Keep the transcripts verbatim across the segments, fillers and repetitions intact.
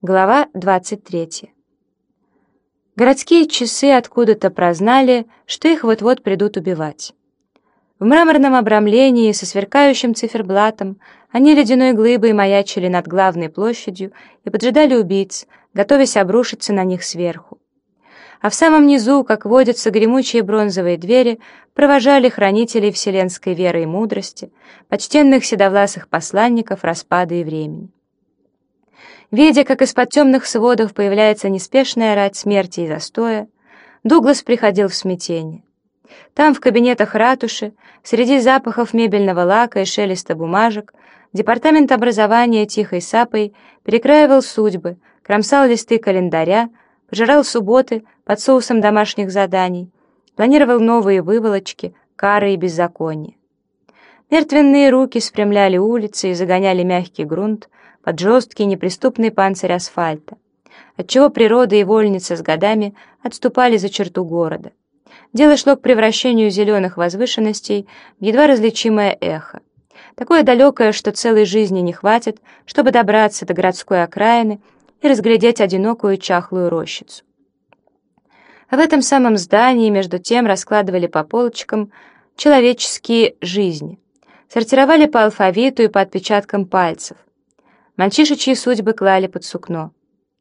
Глава двадцать третья. Городские часы откуда-то прознали, что их вот-вот придут убивать. В мраморном обрамлении со сверкающим циферблатом они ледяной глыбой маячили над главной площадью и поджидали убийц, готовясь обрушиться на них сверху. А в самом низу, как водятся гремучие бронзовые двери, провожали хранителей вселенской веры и мудрости, почтенных седовласых посланников распада и времени. Видя, как из-под темных сводов появляется неспешная рать смерти и застоя, Дуглас приходил в смятение. Там, в кабинетах ратуши, среди запахов мебельного лака и шелеста бумажек, департамент образования тихой сапой перекраивал судьбы, кромсал листы календаря, пожирал субботы под соусом домашних заданий, планировал новые выволочки, кары и беззакония. Мертвенные руки спрямляли улицы и загоняли мягкий грунт под жесткий неприступный панцирь асфальта, отчего природа и вольница с годами отступали за черту города. Дело шло к превращению зеленых возвышенностей в едва различимое эхо, такое далекое, что целой жизни не хватит, чтобы добраться до городской окраины и разглядеть одинокую чахлую рощицу. А в этом самом здании между тем раскладывали по полочкам человеческие жизни, сортировали по алфавиту и по отпечаткам пальцев. Мальчишечьи судьбы клали под сукно.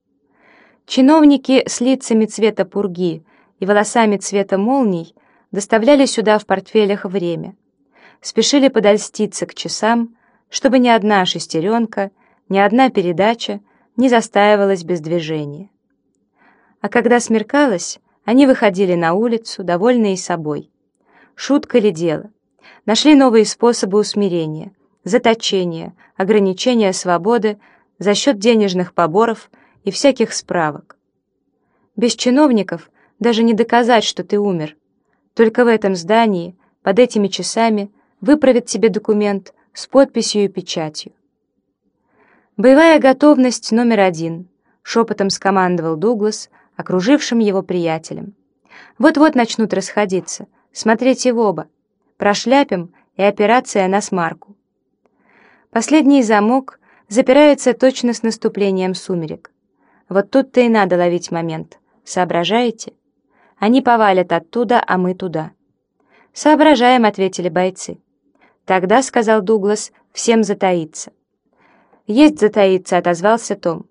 Чиновники с лицами цвета пурги и волосами цвета молний доставляли сюда в портфелях время, спешили подольститься к часам, чтобы ни одна шестеренка, ни одна передача не застаивалась без движения. А когда смеркалось, они выходили на улицу, довольные собой. Шутка ли дело? Нашли новые способы усмирения, заточения, ограничения свободы за счет денежных поборов и всяких справок. Без чиновников даже не доказать, что ты умер. Только в этом здании, под этими часами, выправят тебе документ с подписью и печатью. «Боевая готовность номер один», — шепотом скомандовал Дуглас, окружившим его приятелем. «Вот-вот начнут расходиться. Смотрите в оба. Прошляпим, и операция на смарку». Последний замок запирается точно с наступлением сумерек. Вот тут-то и надо ловить момент. Соображаете? Они повалят оттуда, а мы туда. «Соображаем», — ответили бойцы. «Тогда», — сказал Дуглас, — «всем затаиться». «Есть затаиться», — отозвался Том.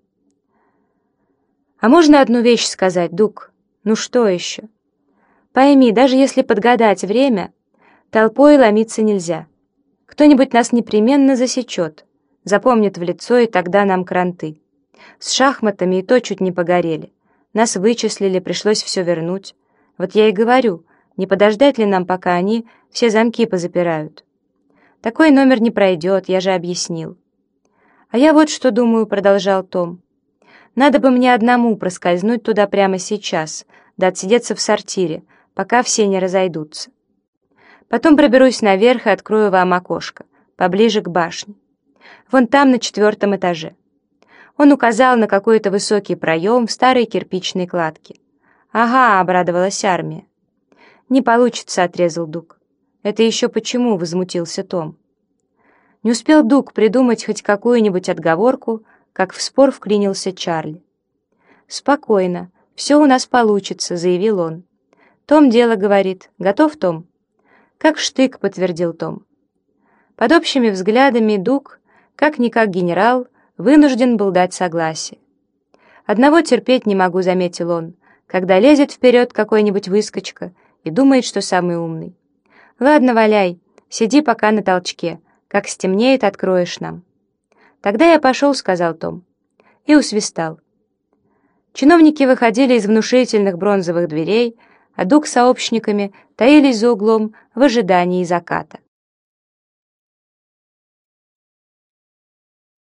«А можно одну вещь сказать, Дуг? Ну что еще? Пойми, даже если подгадать время, толпой ломиться нельзя. Кто-нибудь нас непременно засечет, запомнит в лицо, и тогда нам кранты. С шахматами и то чуть не погорели. Нас вычислили, пришлось все вернуть. Вот я и говорю, не подождать ли нам, пока они все замки позапирают? Такой номер не пройдет, я же объяснил». «А я вот что думаю», — продолжал Том. «Надо бы мне одному проскользнуть туда прямо сейчас, да отсидеться в сортире, пока все не разойдутся. Потом проберусь наверх и открою вам окошко, поближе к башне. Вон там, на четвертом этаже». Он указал на какой-то высокий проем в старой кирпичной кладке. «Ага», — обрадовалась армия. «Не получится», — отрезал Дуг. «Это еще почему?» — возмутился Том. Не успел Дуг придумать хоть какую-нибудь отговорку, как в спор вклинился Чарли. «Спокойно, все у нас получится», — заявил он. «Том дело говорит. Готов, Том?» «Как штык», — подтвердил Том. Под общими взглядами Дуг, как-никак генерал, вынужден был дать согласие. «Одного терпеть не могу», — заметил он, когда лезет вперед какой-нибудь выскочка и думает, что самый умный. «Ладно, валяй, сиди пока на толчке, как стемнеет, откроешь нам». «Тогда я пошел», — сказал Том, и усвистал. Чиновники выходили из внушительных бронзовых дверей, а Дуг с сообщниками таились за углом в ожидании заката.